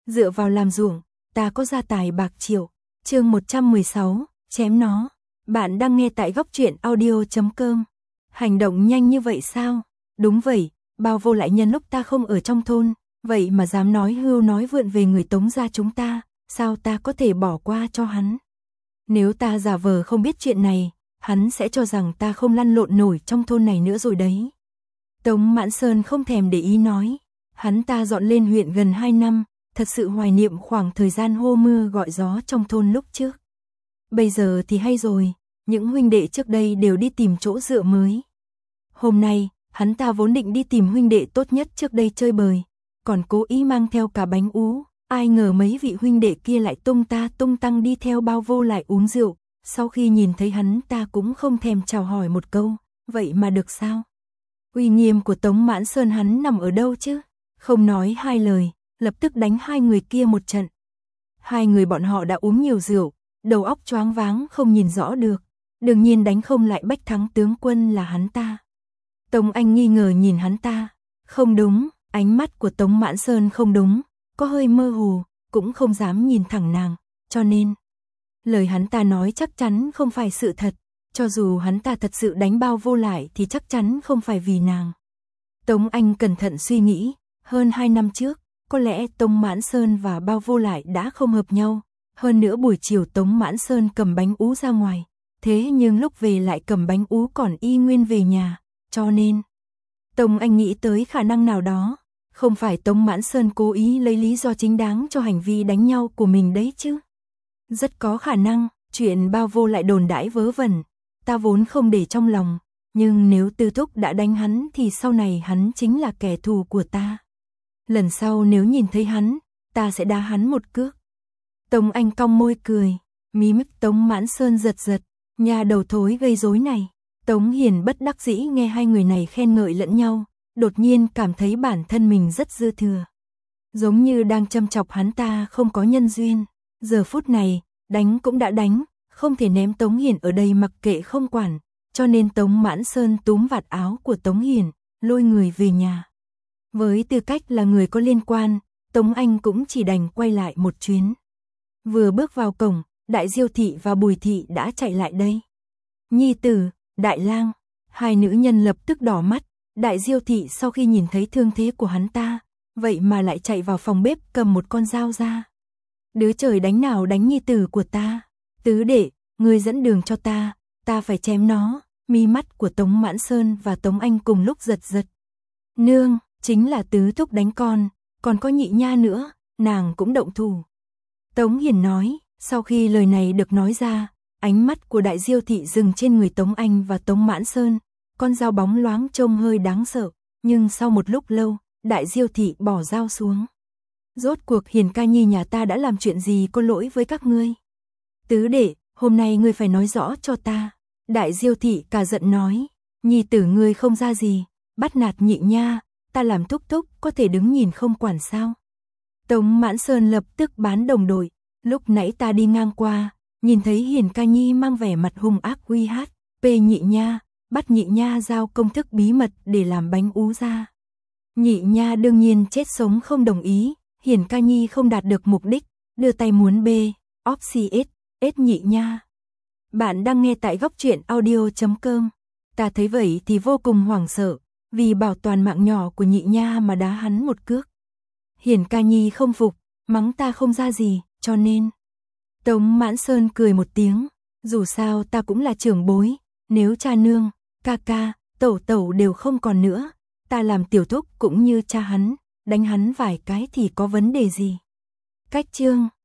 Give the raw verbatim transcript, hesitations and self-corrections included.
dựa vào làm ruộng, ta có gia tài bạc triệu. Chương một trăm mười sáu, chém nó. Bạn đang nghe tại góc truyện audio chấm com. Hành động nhanh như vậy sao? Đúng vậy, Bao Vô lại nhân lúc ta không ở trong thôn, vậy mà dám nói hưu nói vượn về người Tống gia chúng ta, sao ta có thể bỏ qua cho hắn? Nếu ta giả vờ không biết chuyện này, hắn sẽ cho rằng ta không lăn lộn nổi trong thôn này nữa rồi đấy. Tống Mãn Sơn không thèm để ý nói, hắn ta dọn lên huyện gần hai năm, thật sự hoài niệm khoảng thời gian hô mưa gọi gió trong thôn lúc trước. Bây giờ thì hay rồi, những huynh đệ trước đây đều đi tìm chỗ dựa mới. Hôm nay, hắn ta vốn định đi tìm huynh đệ tốt nhất trước đây chơi bời, còn cố ý mang theo cả bánh ú, ai ngờ mấy vị huynh đệ kia lại tung ta tung tăng đi theo Bao Vô lại uống rượu, sau khi nhìn thấy hắn ta cũng không thèm chào hỏi một câu, vậy mà được sao? Uy nghiêm của Tống Mãn Sơn hắn nằm ở đâu chứ? Không nói hai lời, lập tức đánh hai người kia một trận. Hai người bọn họ đã uống nhiều rượu, đầu óc choáng váng không nhìn rõ được, đương nhiên đánh không lại Bách Thắng tướng quân là hắn ta. Tống Anh nghi ngờ nhìn hắn ta, không đúng, ánh mắt của Tống Mãn Sơn không đúng, có hơi mơ hồ, cũng không dám nhìn thẳng nàng, cho nên lời hắn ta nói chắc chắn không phải sự thật, cho dù hắn ta thật sự đánh Bao Vô lại thì chắc chắn không phải vì nàng. Tống Anh cẩn thận suy nghĩ, hơn hai năm trước, có lẽ Tống Mãn Sơn và Bao Vô lại đã không hợp nhau, hơn nữa buổi chiều Tống Mãn Sơn cầm bánh ú ra ngoài, thế nhưng lúc về lại cầm bánh ú còn y nguyên về nhà, cho nên Tống Anh nghĩ tới khả năng nào đó, không phải Tống Mãn Sơn cố ý lấy lý do chính đáng cho hành vi đánh nhau của mình đấy chứ. Rất có khả năng, chuyện Bao Vô lại đồn đãi vớ vẩn, ta vốn không để trong lòng, nhưng nếu Tư Thúc đã đánh hắn thì sau này hắn chính là kẻ thù của ta. Lần sau nếu nhìn thấy hắn, ta sẽ đá hắn một cước. Tống Anh cong môi cười, mí mắt Tống Mãn Sơn giật giật, nhà đầu thối gây rối này. Tống Hiền bất đắc dĩ nghe hai người này khen ngợi lẫn nhau, đột nhiên cảm thấy bản thân mình rất dư thừa. Giống như đang châm chọc hắn ta không có nhân duyên, giờ phút này, đánh cũng đã đánh, không thể ném Tống Hiền ở đây mặc kệ không quản, cho nên Tống Mãn Sơn túm vạt áo của Tống Hiền, lôi người về nhà. Với tư cách là người có liên quan, Tống Anh cũng chỉ đành quay lại một chuyến. Vừa bước vào cổng, Đại Diêu Thị và Bùi Thị đã chạy lại đây. Nhi tử, Đại Lang, hai nữ nhân lập tức đỏ mắt. Đại Diêu Thị sau khi nhìn thấy thương thế của hắn ta, vậy mà lại chạy vào phòng bếp cầm một con dao ra. Đứa trời đánh nào đánh nhi tử của ta? Tứ đệ, ngươi dẫn đường cho ta, ta phải chém nó. Mi mắt của Tống Mãn Sơn và Tống Anh cùng lúc giật giật. Nương, chính là Tứ Thúc đánh con, còn có Nhị Nha nữa, nàng cũng động thủ. Tống Hiền nói, sau khi lời này được nói ra, ánh mắt của Đại Diêu Thị dừng trên người Tống Anh và Tống Mãn Sơn, con dao bóng loáng trông hơi đáng sợ, nhưng sau một lúc lâu, Đại Diêu Thị bỏ dao xuống. Rốt cuộc Hiền ca nhi nhà ta đã làm chuyện gì có lỗi với các ngươi? Tứ đệ, hôm nay ngươi phải nói rõ cho ta. Đại Diêu Thị cả giận nói, nhi tử ngươi không ra gì, bắt nạt Nhị Nha, ta làm thúc thúc có thể đứng nhìn không quản sao? Tống Mãn Sơn lập tức bán đồng đội, lúc nãy ta đi ngang qua, nhìn thấy Hiền ca nhi mang vẻ mặt hung ác uy hát, pê Nhị Nha, bắt Nhị Nha giao công thức bí mật để làm bánh ú ra. Nhị Nha đương nhiên chết sống không đồng ý, Hiền ca nhi không đạt được mục đích, đưa tay muốn bê, óp xì ết, ết Nhị Nha. Bạn đang nghe tại góc truyện audio chấm com. Ta thấy vậy thì vô cùng hoảng sợ, vì bảo toàn mạng nhỏ của Nhị Nha mà đá hắn một cước. Hiền ca nhi không phục, mắng ta không ra gì, cho nên. Tống Mãn Sơn cười một tiếng, dù sao ta cũng là trưởng bối, nếu cha nương, ca ca, tẩu tẩu đều không còn nữa, ta làm tiểu thúc cũng như cha hắn, đánh hắn vài cái thì có vấn đề gì. Cách chương